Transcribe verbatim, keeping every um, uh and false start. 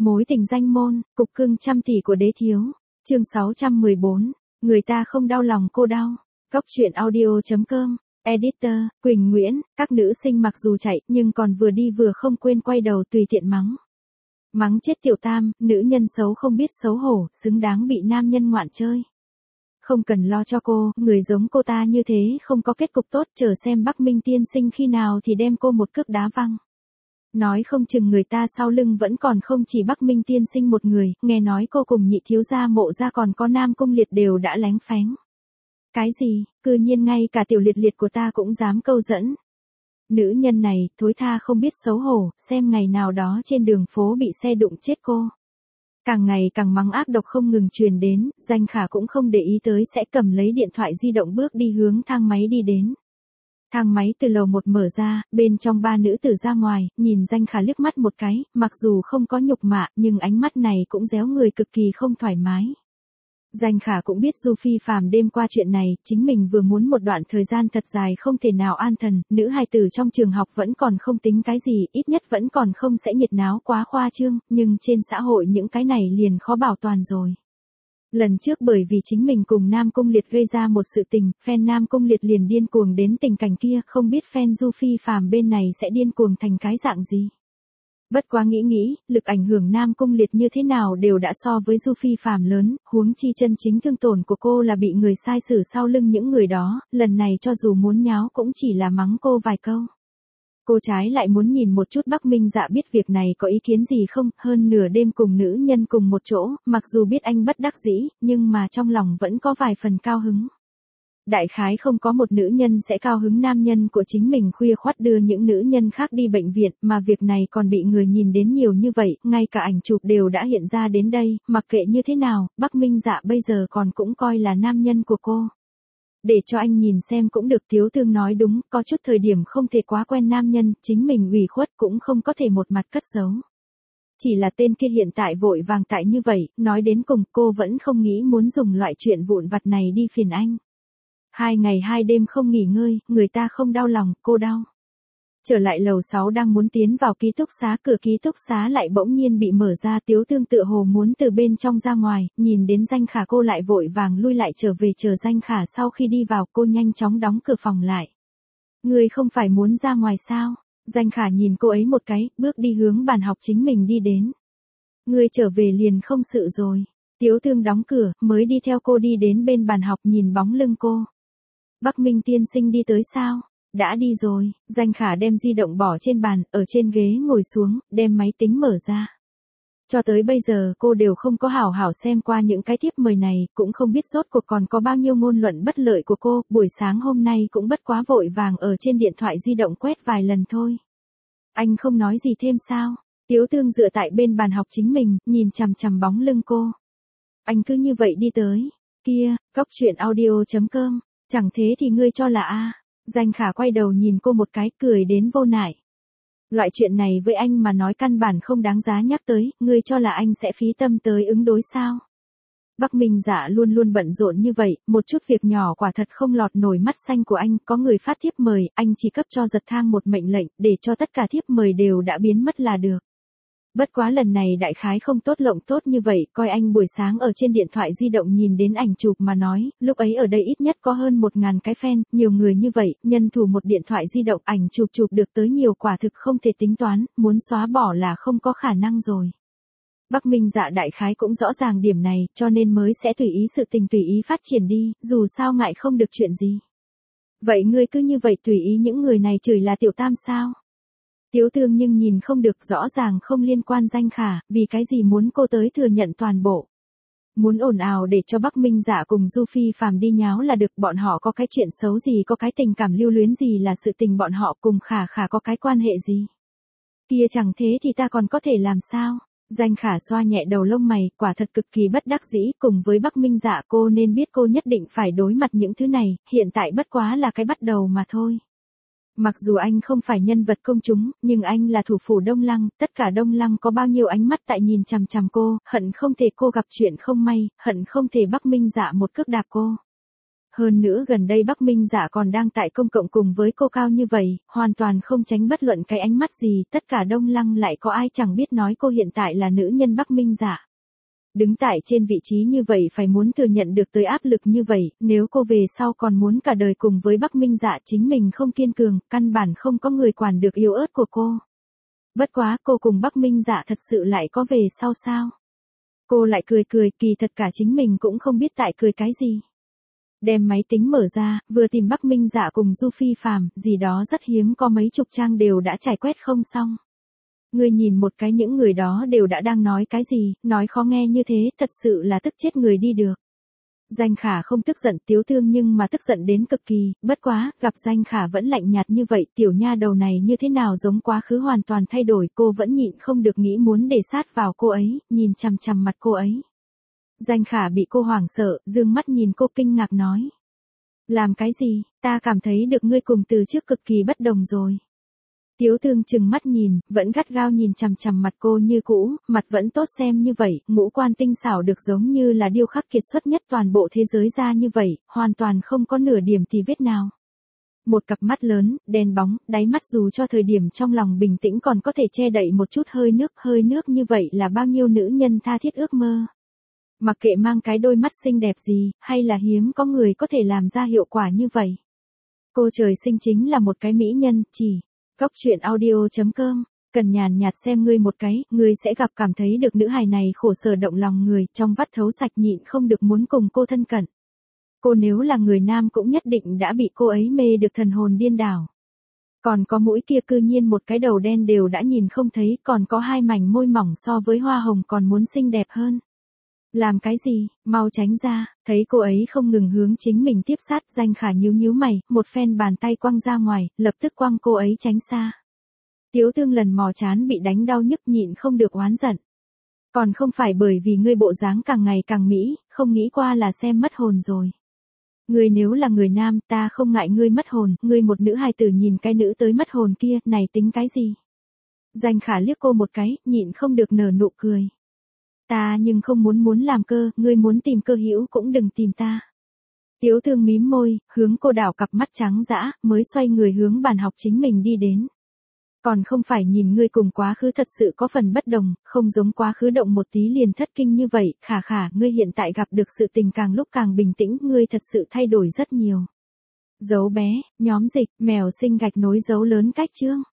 Mối tình danh môn, cục cưng trăm tỷ của đế thiếu. Chương sáu trăm mười bốn. Người ta không đau lòng cô đau. Góc truyện audio chấm com. Editor, Quỳnh Nguyễn. Các nữ sinh mặc dù chạy, nhưng còn vừa đi vừa không quên quay đầu tùy tiện mắng. Mắng chết Tiểu Tam, nữ nhân xấu không biết xấu hổ, xứng đáng bị nam nhân ngoạn chơi. Không cần lo cho cô, người giống cô ta như thế không có kết cục tốt, chờ xem Bắc Minh tiên sinh khi nào thì đem cô một cước đá văng. Nói không chừng người ta sau lưng vẫn còn không chỉ Bắc Minh tiên sinh một người, nghe nói cô cùng nhị thiếu gia Mộ gia còn có Nam Cung Liệt đều đã lén phén. Cái gì, cư nhiên ngay cả tiểu liệt liệt của ta cũng dám câu dẫn. Nữ nhân này, thối tha không biết xấu hổ, xem ngày nào đó trên đường phố bị xe đụng chết cô. Càng ngày càng mắng ác độc không ngừng truyền đến, Danh Khả cũng không để ý tới sẽ cầm lấy điện thoại di động bước đi hướng thang máy đi đến. Thang máy từ lầu một mở ra, bên trong ba nữ tử ra ngoài, nhìn Danh Khả liếc mắt một cái, mặc dù không có nhục mạ, nhưng ánh mắt này cũng réo người cực kỳ không thoải mái. Danh Khả cũng biết Du Phi Phàm đêm qua chuyện này, chính mình vừa muốn một đoạn thời gian thật dài không thể nào an thần, nữ hài tử trong trường học vẫn còn không tính cái gì, ít nhất vẫn còn không sẽ nhiệt náo quá khoa trương, nhưng trên xã hội những cái này liền khó bảo toàn rồi. Lần trước bởi vì chính mình cùng Nam Cung Liệt gây ra một sự tình, fan Nam Cung Liệt liền điên cuồng đến tình cảnh kia, không biết fan Du Phi Phàm bên này sẽ điên cuồng thành cái dạng gì. Bất quá nghĩ nghĩ, lực ảnh hưởng Nam Cung Liệt như thế nào đều đã so với Du Phi Phàm lớn, huống chi chân chính thương tổn của cô là bị người sai xử sau lưng những người đó, lần này cho dù muốn nháo cũng chỉ là mắng cô vài câu. Cô trái lại muốn nhìn một chút Bắc Minh Dạ biết việc này có ý kiến gì không, hơn nửa đêm cùng nữ nhân cùng một chỗ, mặc dù biết anh bất đắc dĩ, nhưng mà trong lòng vẫn có vài phần cao hứng. Đại khái không có một nữ nhân sẽ cao hứng nam nhân của chính mình khuya khoắt đưa những nữ nhân khác đi bệnh viện, mà việc này còn bị người nhìn đến nhiều như vậy, ngay cả ảnh chụp đều đã hiện ra đến đây, mặc kệ như thế nào, Bắc Minh Dạ bây giờ còn cũng coi là nam nhân của cô. Để cho anh nhìn xem cũng được, Tiếu Thương nói đúng, có chút thời điểm không thể quá quen nam nhân, chính mình ủy khuất cũng không có thể một mặt cất giấu. Chỉ là tên kia hiện tại vội vàng tại như vậy, nói đến cùng cô vẫn không nghĩ muốn dùng loại chuyện vụn vặt này đi phiền anh. Hai ngày hai đêm không nghỉ ngơi, người ta không đau lòng, cô đau. Trở lại lầu sáu đang muốn tiến vào ký túc xá, cửa ký túc xá lại bỗng nhiên bị mở ra, Tiếu Thương tựa hồ muốn từ bên trong ra ngoài, nhìn đến Danh Khả cô lại vội vàng lui lại trở về, chờ Danh Khả sau khi đi vào cô nhanh chóng đóng cửa phòng lại. Người không phải muốn ra ngoài sao? Danh Khả nhìn cô ấy một cái, bước đi hướng bàn học chính mình đi đến. Người trở về liền không sự rồi. Tiếu Thương đóng cửa, mới đi theo cô đi đến bên bàn học nhìn bóng lưng cô. Bắc Minh tiên sinh đi tới sao? Đã đi rồi. Danh Khả đem di động bỏ trên bàn, ở trên ghế ngồi xuống, đem máy tính mở ra. Cho tới bây giờ cô đều không có hảo hảo xem qua những cái thiếp mời này, cũng không biết rốt cuộc còn có bao nhiêu ngôn luận bất lợi của cô, buổi sáng hôm nay cũng bất quá vội vàng ở trên điện thoại di động quét vài lần thôi. Anh không nói gì thêm sao? Tiếu Thương dựa tại bên bàn học chính mình, nhìn chằm chằm bóng lưng cô. Anh cứ như vậy đi tới. Kia, góc truyện audio chấm com. Chẳng thế thì ngươi cho là a? Danh Khả quay đầu nhìn cô một cái, cười đến vô nại. Loại chuyện này với anh mà nói căn bản không đáng giá nhắc tới, ngươi cho là anh sẽ phí tâm tới ứng đối sao? Bắc Minh Dạ luôn luôn bận rộn như vậy, một chút việc nhỏ quả thật không lọt nổi mắt xanh của anh, có người phát thiếp mời, anh chỉ cấp cho Giật Thang một mệnh lệnh, để cho tất cả thiếp mời đều đã biến mất là được. Bất quá lần này đại khái không tốt lộng tốt như vậy, coi anh buổi sáng ở trên điện thoại di động nhìn đến ảnh chụp mà nói, lúc ấy ở đây ít nhất có hơn một ngàn cái fan, nhiều người như vậy, nhân thủ một điện thoại di động ảnh chụp chụp được tới nhiều quả thực không thể tính toán, muốn xóa bỏ là không có khả năng rồi. Bắc Minh Dạ đại khái cũng rõ ràng điểm này, cho nên mới sẽ tùy ý sự tình tùy ý phát triển đi, dù sao ngại không được chuyện gì. Vậy ngươi cứ như vậy tùy ý những người này chửi là Tiểu Tam sao? Tiếu Thương nhưng nhìn không được, rõ ràng không liên quan Danh Khả, vì cái gì muốn cô tới thừa nhận toàn bộ. Muốn ồn ào để cho Bắc Minh Dạ cùng Du Phi Phàm đi nháo là được, bọn họ có cái chuyện xấu gì, có cái tình cảm lưu luyến gì là sự tình bọn họ cùng Khả Khả có cái quan hệ gì. Kia chẳng thế thì ta còn có thể làm sao? Danh Khả xoa nhẹ đầu lông mày, quả thật cực kỳ bất đắc dĩ, cùng với Bắc Minh Dạ cô nên biết cô nhất định phải đối mặt những thứ này, hiện tại bất quá là cái bắt đầu mà thôi. Mặc dù anh không phải nhân vật công chúng, nhưng anh là thủ phủ Đông Lăng, tất cả Đông Lăng có bao nhiêu ánh mắt tại nhìn chằm chằm cô, hận không thể cô gặp chuyện không may, hận không thể Bắc Minh Dạ một cước đạp cô. Hơn nữa gần đây Bắc Minh Dạ còn đang tại công cộng cùng với cô cao như vậy, hoàn toàn không tránh bất luận cái ánh mắt gì, tất cả Đông Lăng lại có ai chẳng biết nói cô hiện tại là nữ nhân Bắc Minh Dạ. Đứng tại trên vị trí như vậy phải muốn thừa nhận được tới áp lực như vậy, nếu cô về sau còn muốn cả đời cùng với Bắc Minh Dạ chính mình không kiên cường, căn bản không có người quản được yếu ớt của cô. Bất quá cô cùng Bắc Minh Dạ thật sự lại có về sau sao? Cô lại cười cười, kỳ thật cả chính mình cũng không biết tại cười cái gì. Đem máy tính mở ra, vừa tìm Bắc Minh Dạ cùng Du Phi Phàm, gì đó rất hiếm có mấy chục trang đều đã trải quét không xong. Người nhìn một cái những người đó đều đã đang nói cái gì, nói khó nghe như thế, thật sự là tức chết người đi được. Danh Khả không tức giận Tiếu Thương nhưng mà tức giận đến cực kỳ, bất quá, gặp Danh Khả vẫn lạnh nhạt như vậy, tiểu nha đầu này như thế nào giống quá khứ hoàn toàn thay đổi, cô vẫn nhịn không được nghĩ muốn để sát vào cô ấy, nhìn chằm chằm mặt cô ấy. Danh Khả bị cô hoảng sợ, dương mắt nhìn cô kinh ngạc nói. Làm cái gì, ta cảm thấy được ngươi cùng từ trước cực kỳ bất đồng rồi. Tiếu Thương chừng mắt nhìn, vẫn gắt gao nhìn chằm chằm mặt cô như cũ, mặt vẫn tốt xem như vậy, ngũ quan tinh xảo được giống như là điêu khắc kiệt xuất nhất toàn bộ thế giới ra như vậy, hoàn toàn không có nửa điểm tì vết nào. Một cặp mắt lớn, đen bóng, đáy mắt dù cho thời điểm trong lòng bình tĩnh còn có thể che đậy một chút hơi nước, hơi nước như vậy là bao nhiêu nữ nhân tha thiết ước mơ. Mặc kệ mang cái đôi mắt xinh đẹp gì, hay là hiếm có người có thể làm ra hiệu quả như vậy. Cô trời sinh chính là một cái mỹ nhân, chỉ. Góc truyện audio chấm com, cần nhàn nhạt xem ngươi một cái, ngươi sẽ gặp cảm thấy được nữ hài này khổ sở động lòng người, trong vắt thấu sạch nhịn không được muốn cùng cô thân cận. Cô nếu là người nam cũng nhất định đã bị cô ấy mê được thần hồn điên đảo. Còn có mũi kia cư nhiên một cái đầu đen đều đã nhìn không thấy, còn có hai mảnh môi mỏng so với hoa hồng còn muốn xinh đẹp hơn. Làm cái gì, mau tránh ra, thấy cô ấy không ngừng hướng chính mình tiếp sát, Danh Khả nhíu nhíu mày, một phen bàn tay quăng ra ngoài, lập tức quăng cô ấy tránh xa. Tiếu Thương lần mò chán bị đánh đau nhức nhịn không được oán giận. Còn không phải bởi vì ngươi bộ dáng càng ngày càng mỹ, không nghĩ qua là xem mất hồn rồi. Ngươi nếu là người nam, ta không ngại ngươi mất hồn, ngươi một nữ hài tử nhìn cái nữ tới mất hồn kia, này tính cái gì? Danh Khả liếc cô một cái, nhịn không được nở nụ cười. Ta nhưng không muốn muốn làm cơ, ngươi muốn tìm cơ hữu cũng đừng tìm ta. Tiếu Thương mím môi, hướng cô đảo cặp mắt trắng dã, mới xoay người hướng bàn học chính mình đi đến. Còn không phải nhìn ngươi cùng quá khứ thật sự có phần bất đồng, không giống quá khứ động một tí liền thất kinh như vậy, Khả Khả, ngươi hiện tại gặp được sự tình càng lúc càng bình tĩnh, ngươi thật sự thay đổi rất nhiều. Dấu bé, nhóm dịch, mèo sinh gạch nối dấu lớn cách chương.